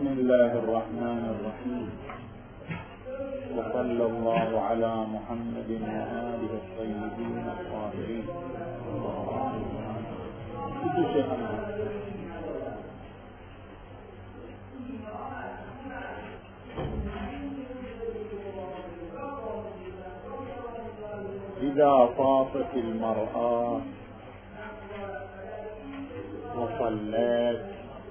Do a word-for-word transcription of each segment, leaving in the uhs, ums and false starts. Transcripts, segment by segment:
بسم الله الرحمن الرحيم، وصلى الله على محمد وآله الطيبين الطاهرين. إذا طافت المرأة وصلت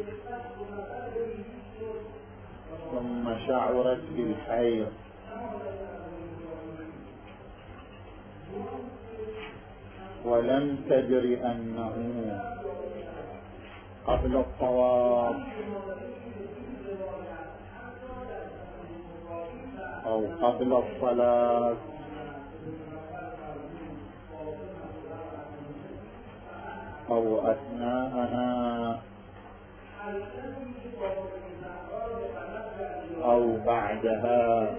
ثم شعرت بالحيض ولم تدر أنه قبل الطواف أو قبل الصلاة أو أثناءها أو بعدها،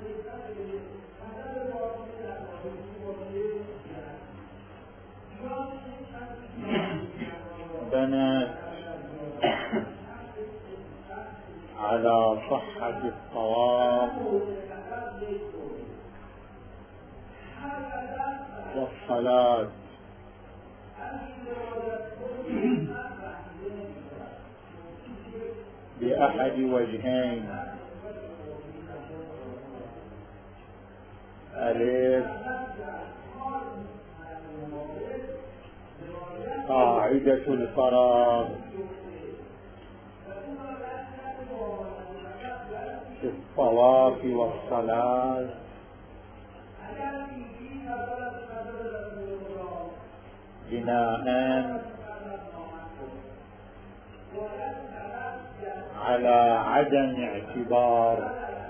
بنت على صحة الطواف والصلاة بأحد وجهين: ألف، قاعدة الفراغ في الطواف والصلاة، بناء على عدم اعتبار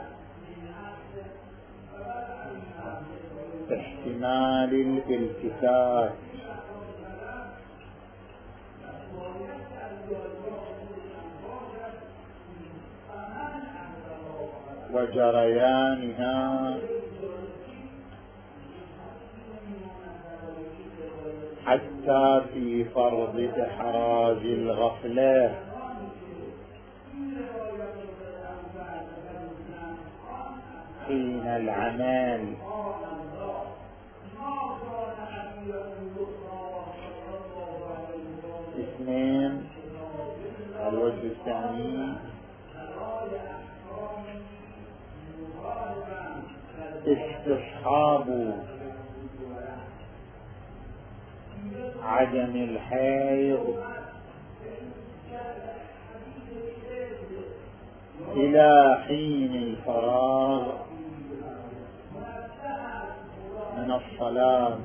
احتمال الالتفات وجريانها حتى في فرض إحراز الغفلة حين العمل. اثنين، الوجه الثاني استصحاب عدم الحيض إلى حين الفراغ من الصلاة،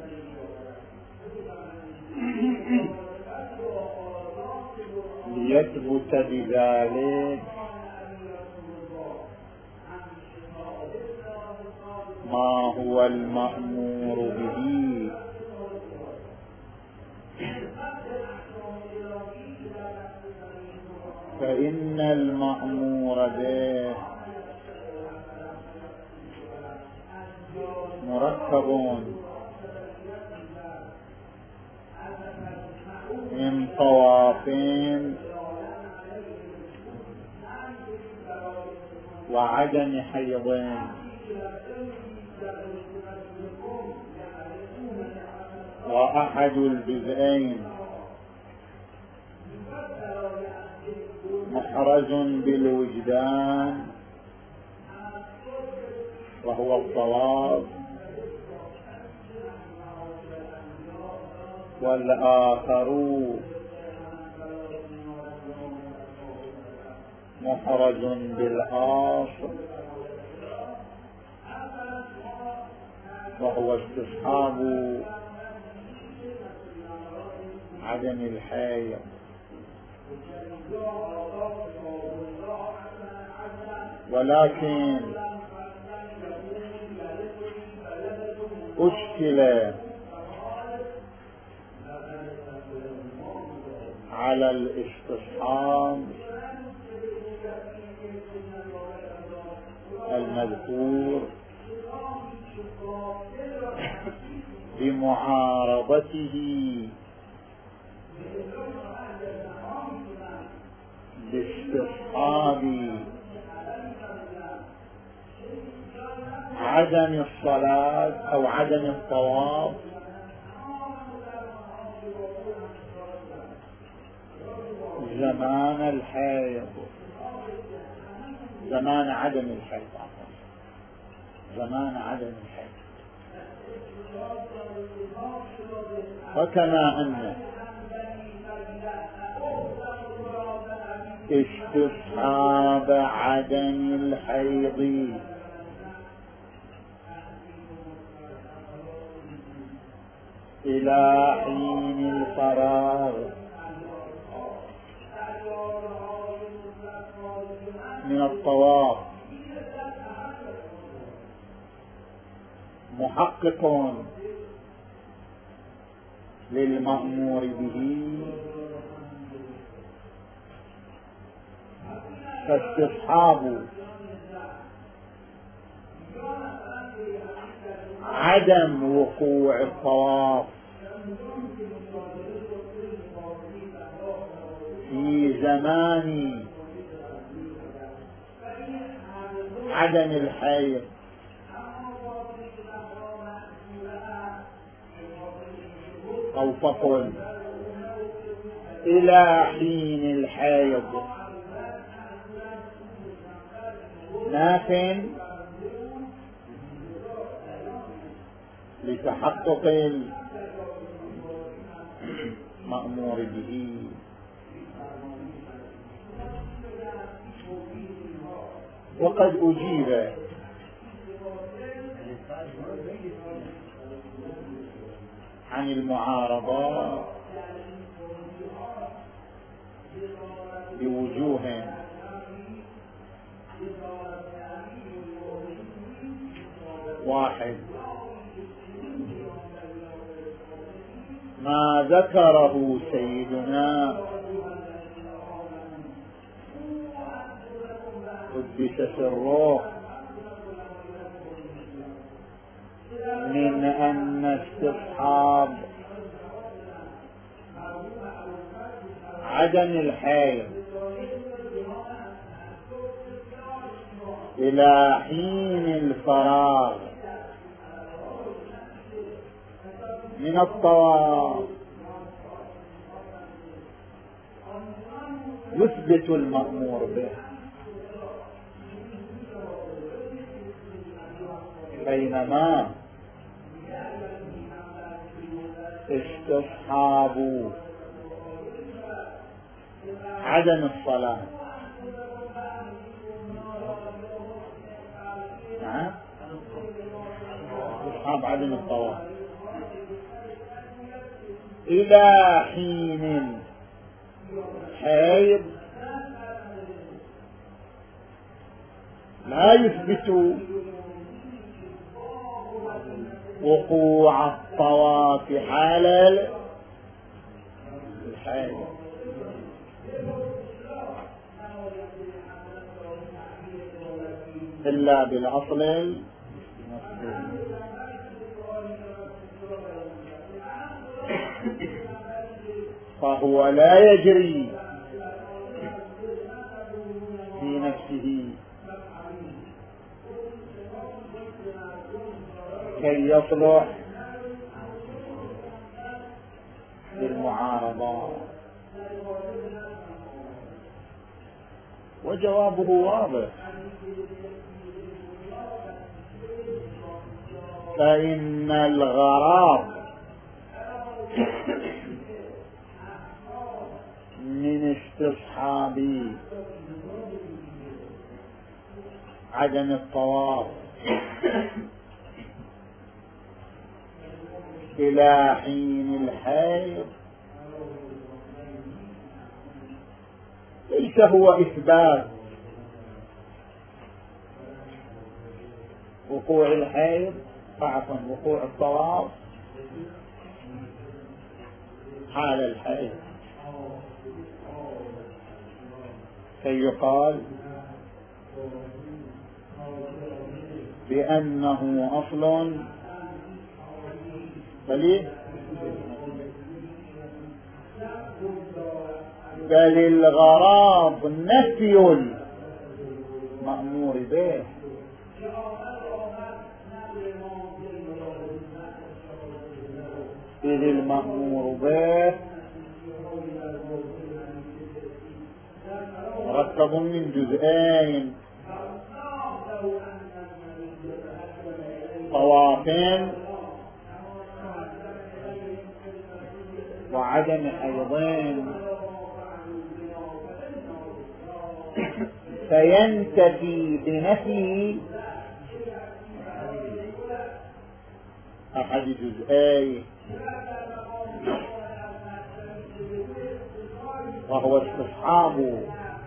ليثبت بذلك ما هو المأمور به، فإن المأمور به مركب من طوافين وعدم حيضين، وأحد الجزئين محرز بالوجدان وهو الصواب، والآخر محرز بالعاصر وهو استصحاب عدم الحيض. ولكن أشكل على الاستصحاب المذكور بمعارضته باستصحاب عدم الصلاة أو عدم الطواف زمان الحيض، زمان عدم الحيض، زمان عدم الحيض. وكما أن استصحاب عدم الحيض إلى حين الفراغ من الطواف محقق للمأمور به، فاستصحاب عدم وقوع الطواف في زمان عدم الحيض أو فقل إلى حين الحيض ناف لتحقق المأمور به. وقد أجيب عن المعارضة بوجوه واحد. ما ذكره سيدنا قدس سره من أن استصحاب عدم الحيض إلى حين الفراغ من الطواف يثبت المأمور به، بينما استصحاب عدم الصلاة نعم استصحاب عدم الطواف إلى حين الحيض لا يثبت وقوع الطواف حال الحيض، إلا بالأصل المسلم. فهو لا يجري في نفسه كي يصلح للمعارضة. وجوابه واضح، فإن الغرض من استصحاب عدم الطواف إلى حين الحيض ليس هو إثبات وقوع الحيض عفوا وقوع الطواف حال الحيض كي يقال بأنه أصل بل بل الغرض نفي المأمور به إذ المأمور به مركب من جزئين: طوافين وعدم حيضين، فينتفي بنفي أحد جزئيه، وهو استصحاب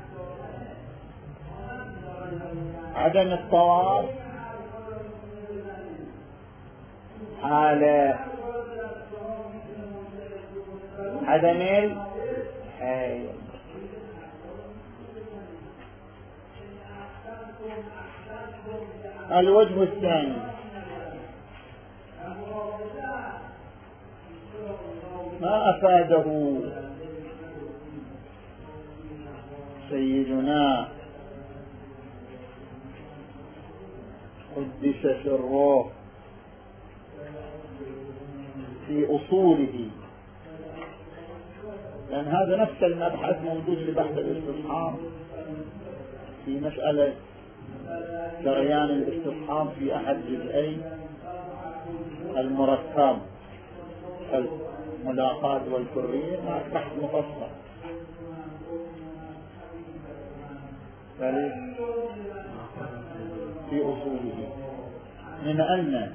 عدم الطواف حال عدم الحيض. الوجه الثاني: ما أفاده سيدنا قدس سره في أصوله، لأن هذا نفس المبحث موجود لبحث الاستصحاب في مسألة جريان الاستصحاب في أحد جزئي المركب الملاقات والكرية مع بحث مفصل. في أصوله من أن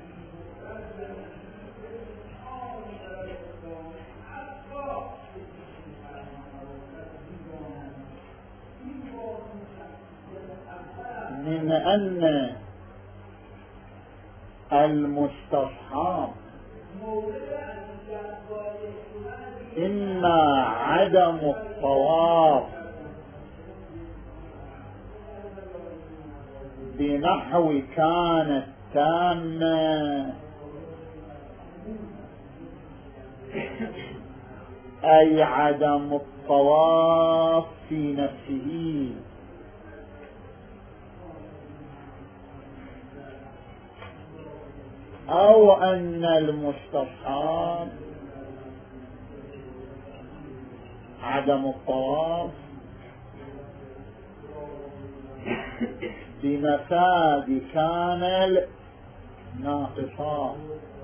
من أن المستصحاب إما عدم الطواف بنحو كانت تامة، أي عدم الطواف في نفسه، أو أن المستصحاب عدم الطواف بمفاد كان الناقصات،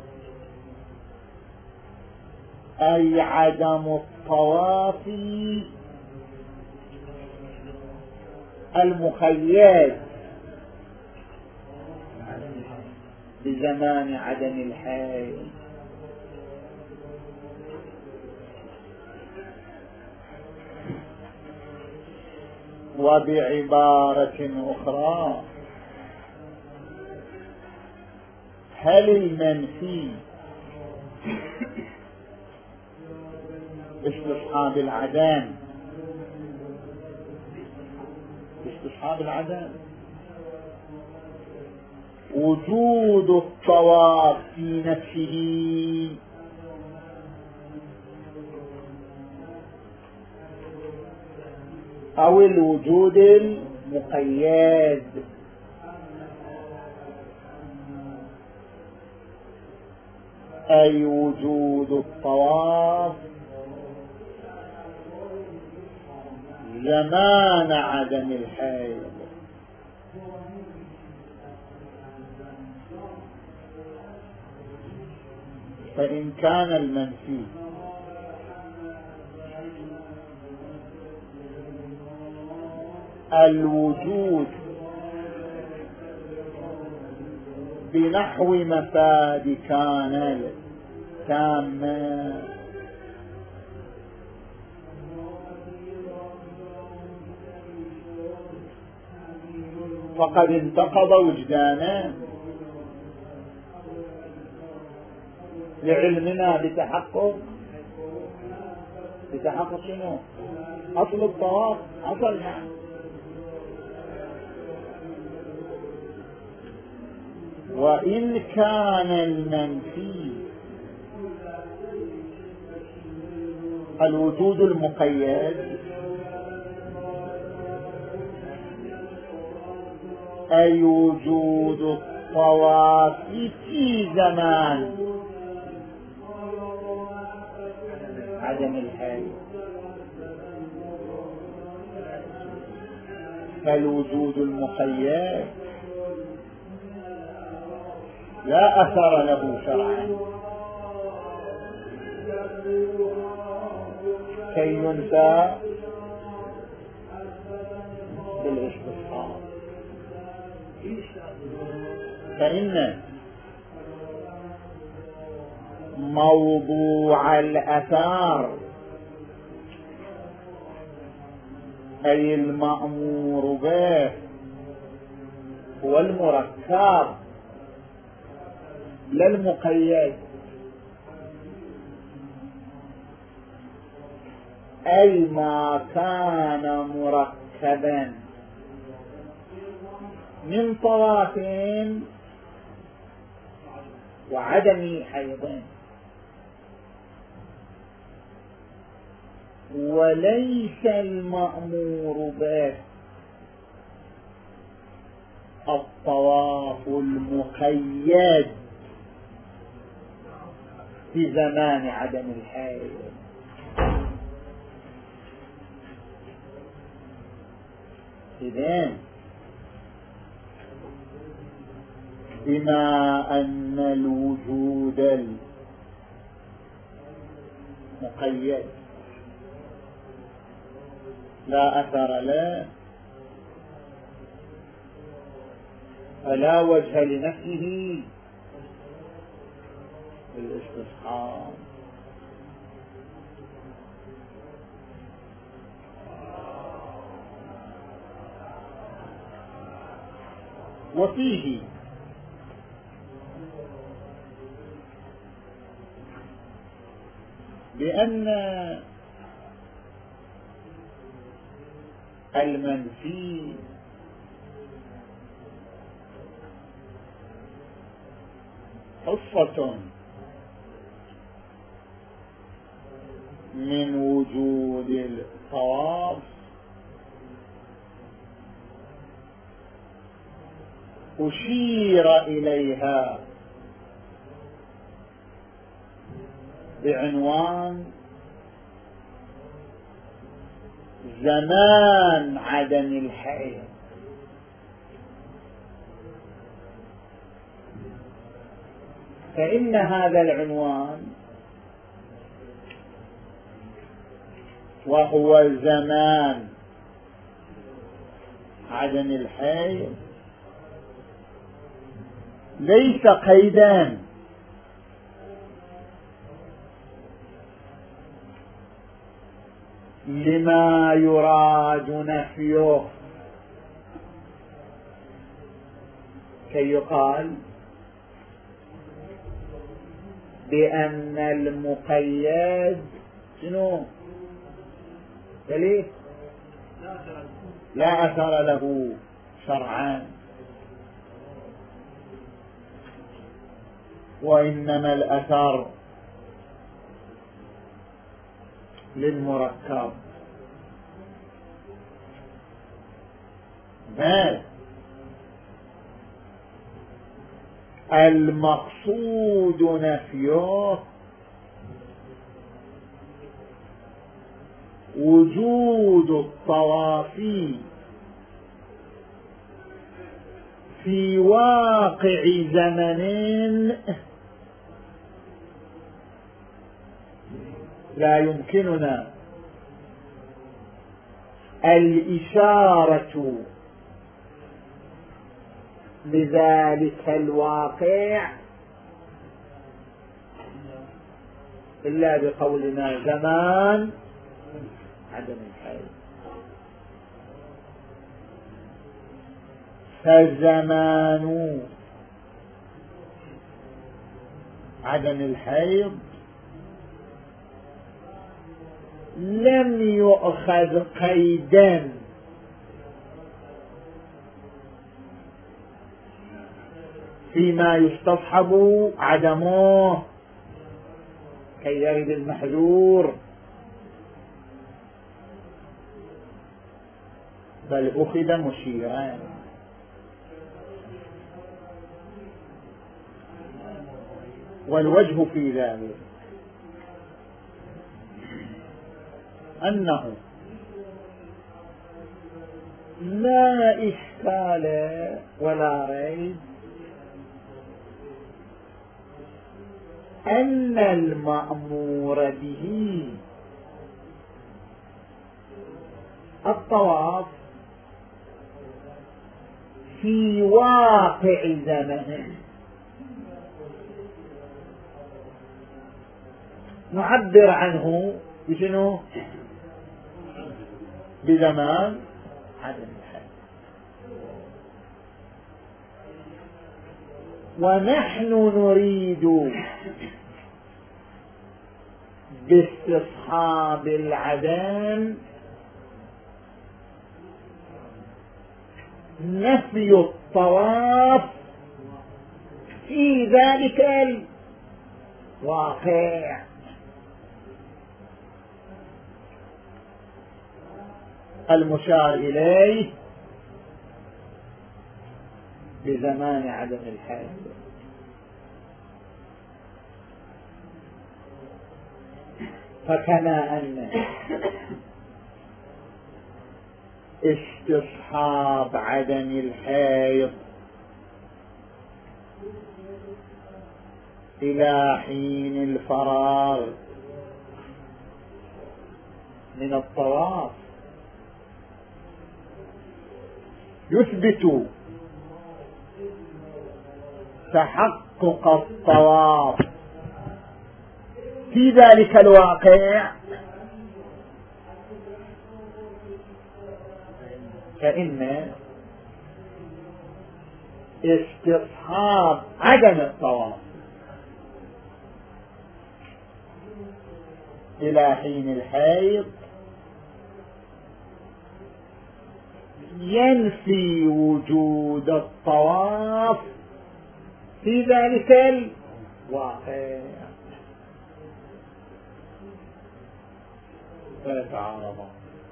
أي عدم الطواف المخيد بزمان عدم الحيض. وبعبارة أخرى: هل المنفي استصحاب العدم استصحاب العدم وجود الطواف في نفسه، أو الوجود المقيد، أي وجود الطواف زمان عدم الحيض. فإن كان المنفي الوجود بنحو مفاد كان تامة، فقد انتقض وجدانه لعلمنا بتحقق بتحقق شنو؟ أصل الطواف حصل معه. وإن كان المنفي الوجود المقيد، أي وجود الطواف في زمان عدم الحيض، فالوجود المقيد لا أثر له شرعا كي ينفى بالاستصحاب. فإن موضوع الأثار أي المأمور به هو المركب لا المقيد، أي ما كان مركبا من طواف وعدم حيض، وليس المأمور به الطواف المقيد في زمان عدم الحيض. إذن بما أن الوجود المقيد لا أثر له فلا وجه لنفسه بالاستصحاب. وفيه بأن المنفي حصة من وجود الطواف أشير إليها بعنوان زمان عدم الحيض. فإن هذا العنوان وهو زمان عدم الحيض ليس قيدا لما يراد نفيه كي يقال بأن المقيد شنو دليل لا أثر له شرعا، وإنما الأثر للمركب. بل المقصود نفيه وجود الطواف في واقع زمن لا يمكننا الإشارة لذلك الواقع إلا بقولنا زمان عدم الحيض. فزمان عدم الحيض لم يؤخذ قيدا فيما يستصحب عدمه كي يرد المحذور، بل أخذ مشيرا. والوجه في ذلك أنه لا إشكال ولا ريب أن المأمور به الطواف في واقع زمنه نعبر عنه بشنو؟ بزمان عدم الحج. ونحن نريد باستصحاب العدم نفي الطواف في ذلك الواقع. المشار إليه بزمان عدم الحج. فكما أن استصحاب عدم الحيض إلى حين الفراغ من الطواف يثبت تحقق الطواف في ذلك الواقع، فإن استصحاب عدم الطواف إلى حين الحيض ينفي وجود الطواف في ذلك الواقع فيتعارضان.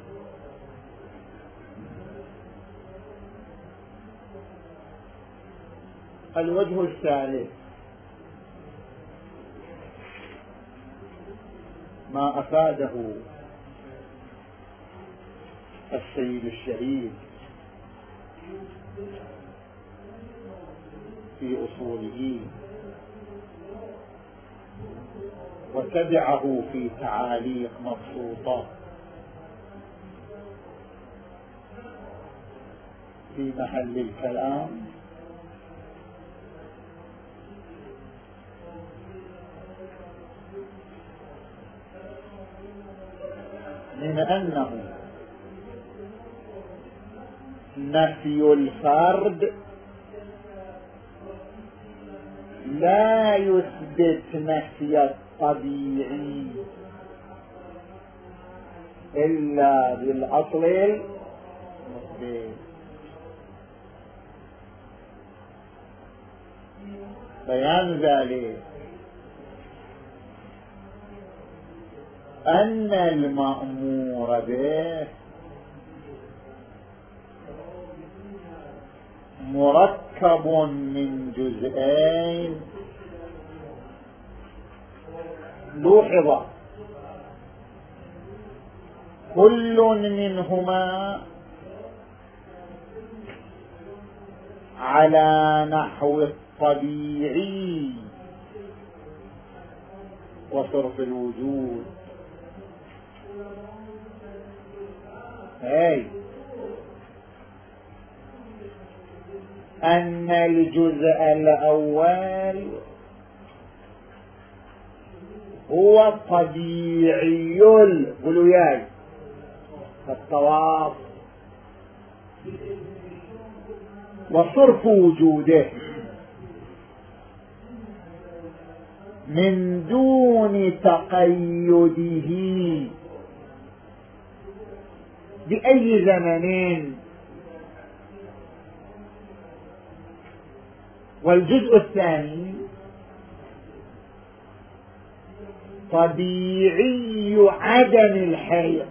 الوجه الثالث ما أفاده السيد الشهيد في أصوله وتبعه في تعاليق مبسوطة في محل الكلام، من أنه نفي الفرد لا يثبت نفي الطبيعي إلا بالأصل المثبت. بيان ذلك أن المأمور به مركب من جزئين، لوحظ كل منهما على نحو الطبيعي وصرف الوجود. أي أن الجزء الأول هو طبيعي الغلوياي الطواف وصرف وجوده من دون تقيده بأي زمن. والجزء الثاني طبيعي عدم الحيض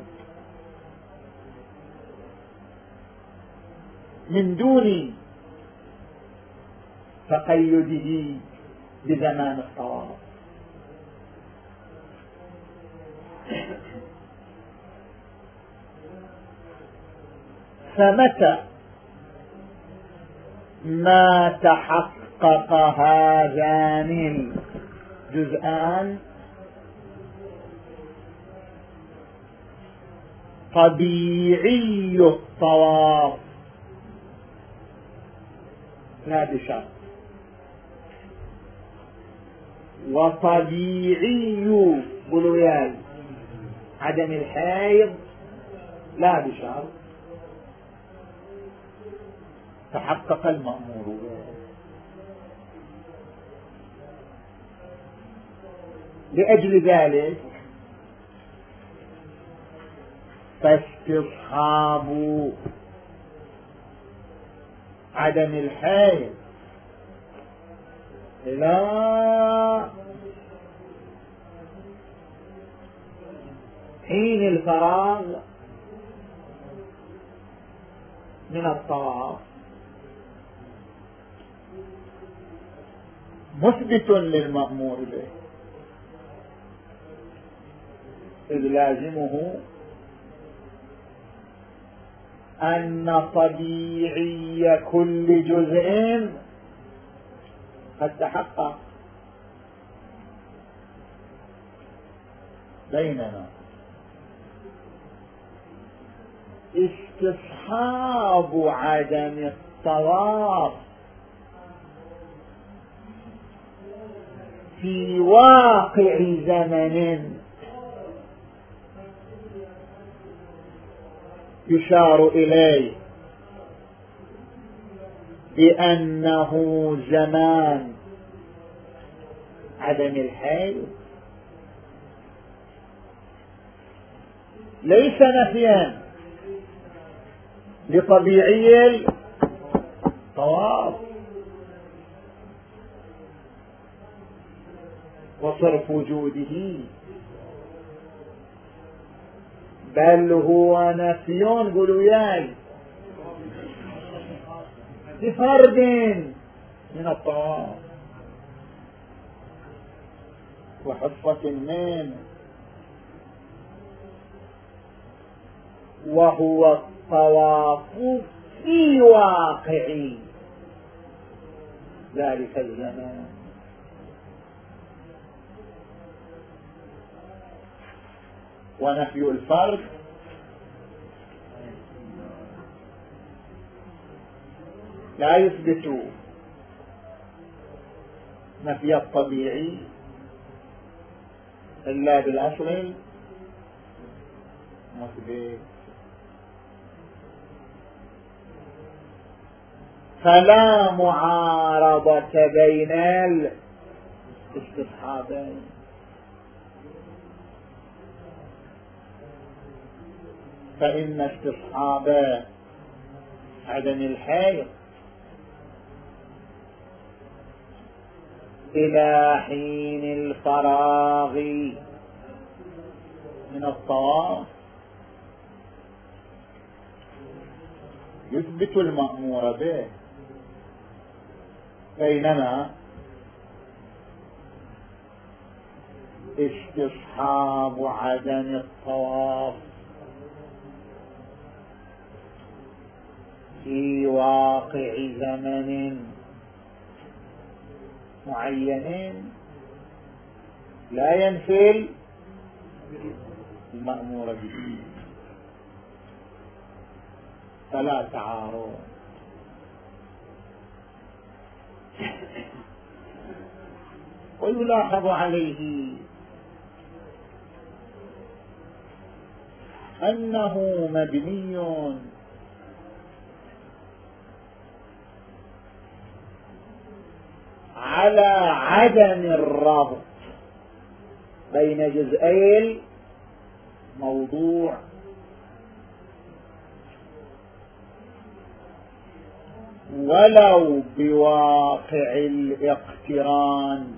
من دون تقيده بزمان الطواف. فمتى ما تحقق هذان الجزءان طبيعي الطواف لا بشرط، وطبيعي بلوياي عدم الحيض لا بشرط، تحقق المأمور به. لأجل ذلك فاستصحاب عدم الحيض إلى حين الفراغ من الطواف مثبت للمأمور به، إذ لازمه أن طبيعي كل جزء قد تحقق. بينما استصحاب عدم الطواف في واقع زمن يشار إليه بأنه زمان عدم الحيض ليس نفيا لطبيعي الطواف وصرف وجوده، بل هو نفي قولوا ياي بفرد من الطواف وحصة منه، وهو الطواف في واقع ذلك الزمان. ونفي الفرد لا يثبت نفي الطبيعي إلا بالأصل المثبت. فلا معارضة بين الاستصحابين، فإن استصحاب عدم الحيض إلى حين الفراغ من الطواف يثبت المأمور به، بينما استصحاب عدم الطواف في واقع زمن معين لا ينفي المأمور به، فلا تعارض. ويلاحظ عليه أنه مبني على عدم الربط بين جزئي الموضوع، ولو بواقع الاقتران،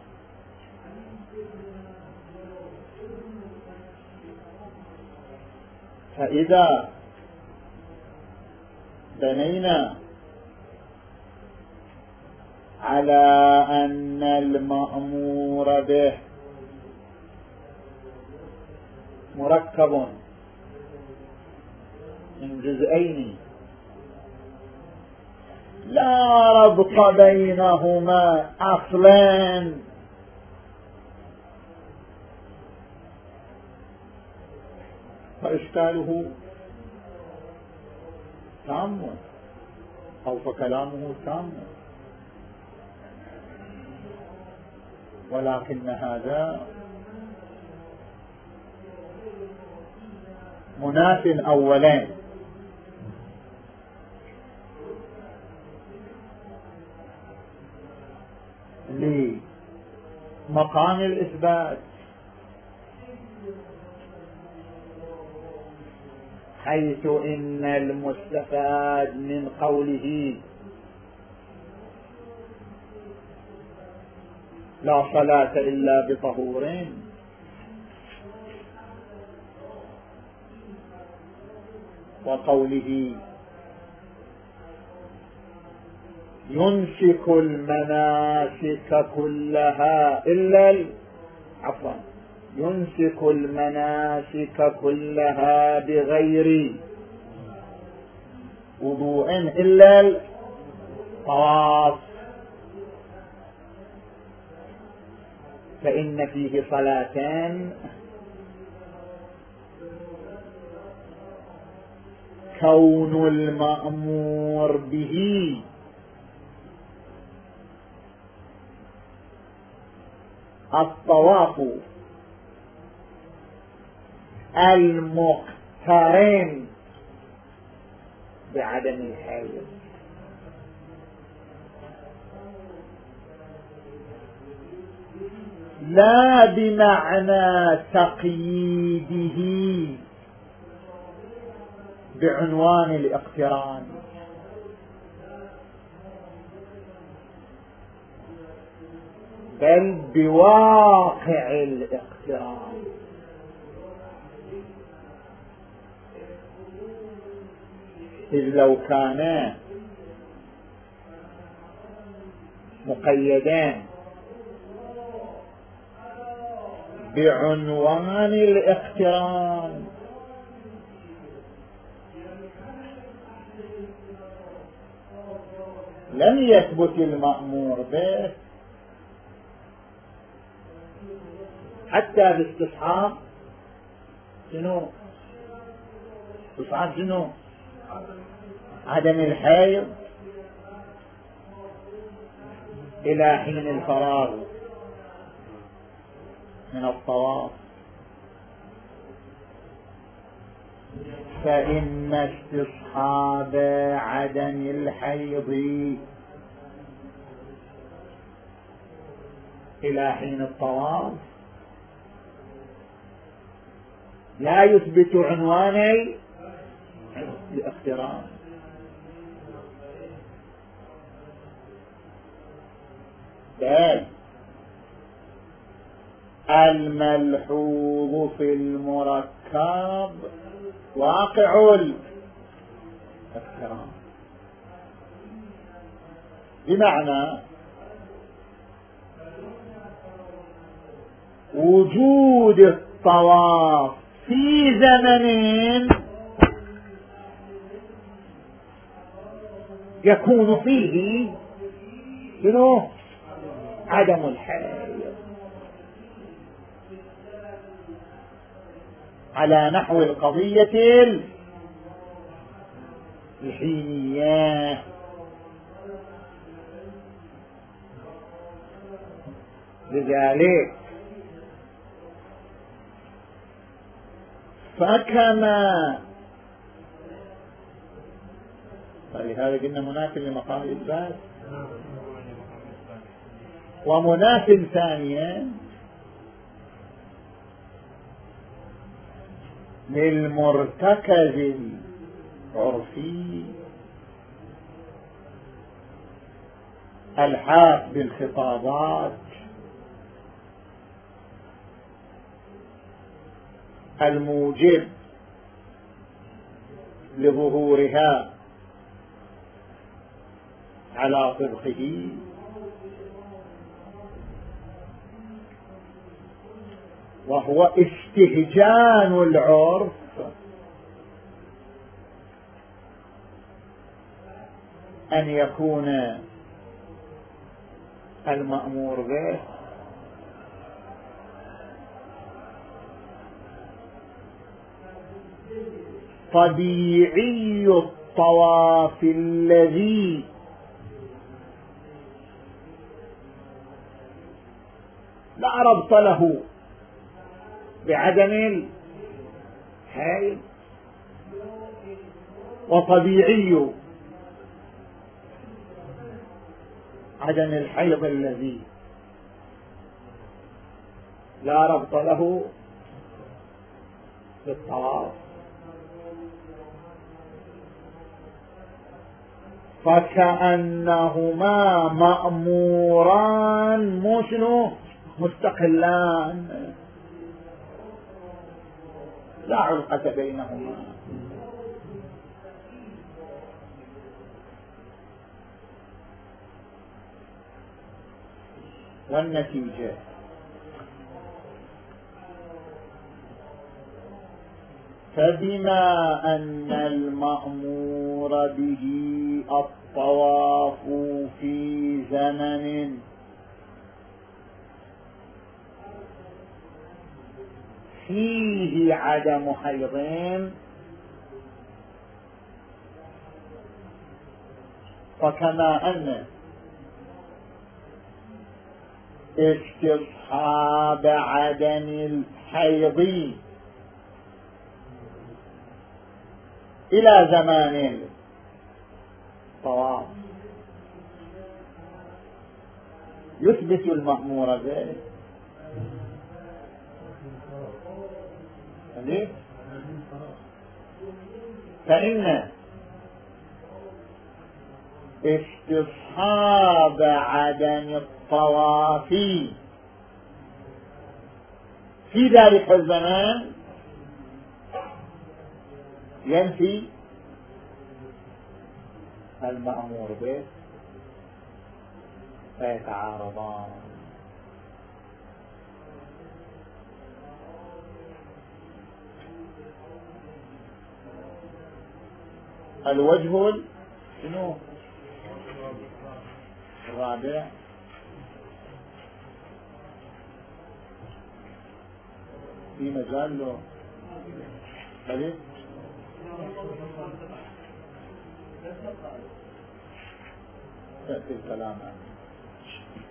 فإذا بنينا على أن المأمور به مركب من جزئين لا ربط بينهما أصلا، فإشكاله تام أو فكلامه تام، ولكن هذا مناف أولا لمقام الإثبات، حيث إن المستفاد من قوله لا صلاة إلا بطهورين وقوله ينسك المناسك كلها إلا عفوا ينسك المناسك كلها بغير وضوء إلا الطواف، فإن فيه صلاتان كون المأمور به الطواف المقترن بعدم الحيض، لا بمعنى تقييده بعنوان الاقتران، بل بواقع الاقتران. إذ لو كان مقيدان بعنوان الاقتران لم يثبت المأمور به حتى باستصحاب شنو؟ استصحاب شنو؟ عدم الحيض إلى حين الفراغ من الطواف، فإن استصحاب عدم الحيض إلى حين الطواف لا يثبت عنواني الاقتران، بل الملحوظ في المركب واقع الاقتران، بمعنى وجود الطواف في زمن يكون فيه شنو؟ عدم الحيض، على نحو القضية الحينية. لذلك فكما فلهذا قلنا مناف لمقام الإثبات، ومناف ثانيا للمرتكز العرفي الحاق بالخطابات الموجب لظهورها على طبقه وهو استهجان العرف أن يكون المأمور به طبيعي الطواف الذي لا ربط له بعدم الحيض، وطبيعي عدم الحيض الذي لا ربط له بالطواف، فكأنهما مأموران مو شنو مستقلان، لا علاقة بينهما. والنتيجة فبما أن المأمور به الطواف في زمن فيه عدم حيض، فكما أن استصحاب عدم الحيض إلى زمان الطواف يثبت المأمور به، فإن استصحاب عدم الطواف في ذلك الزمان ينفي المأمور به، فيتعارضان. الوجه شنو الرابع؟ في مجال له خليل تأتي الكلام عنه.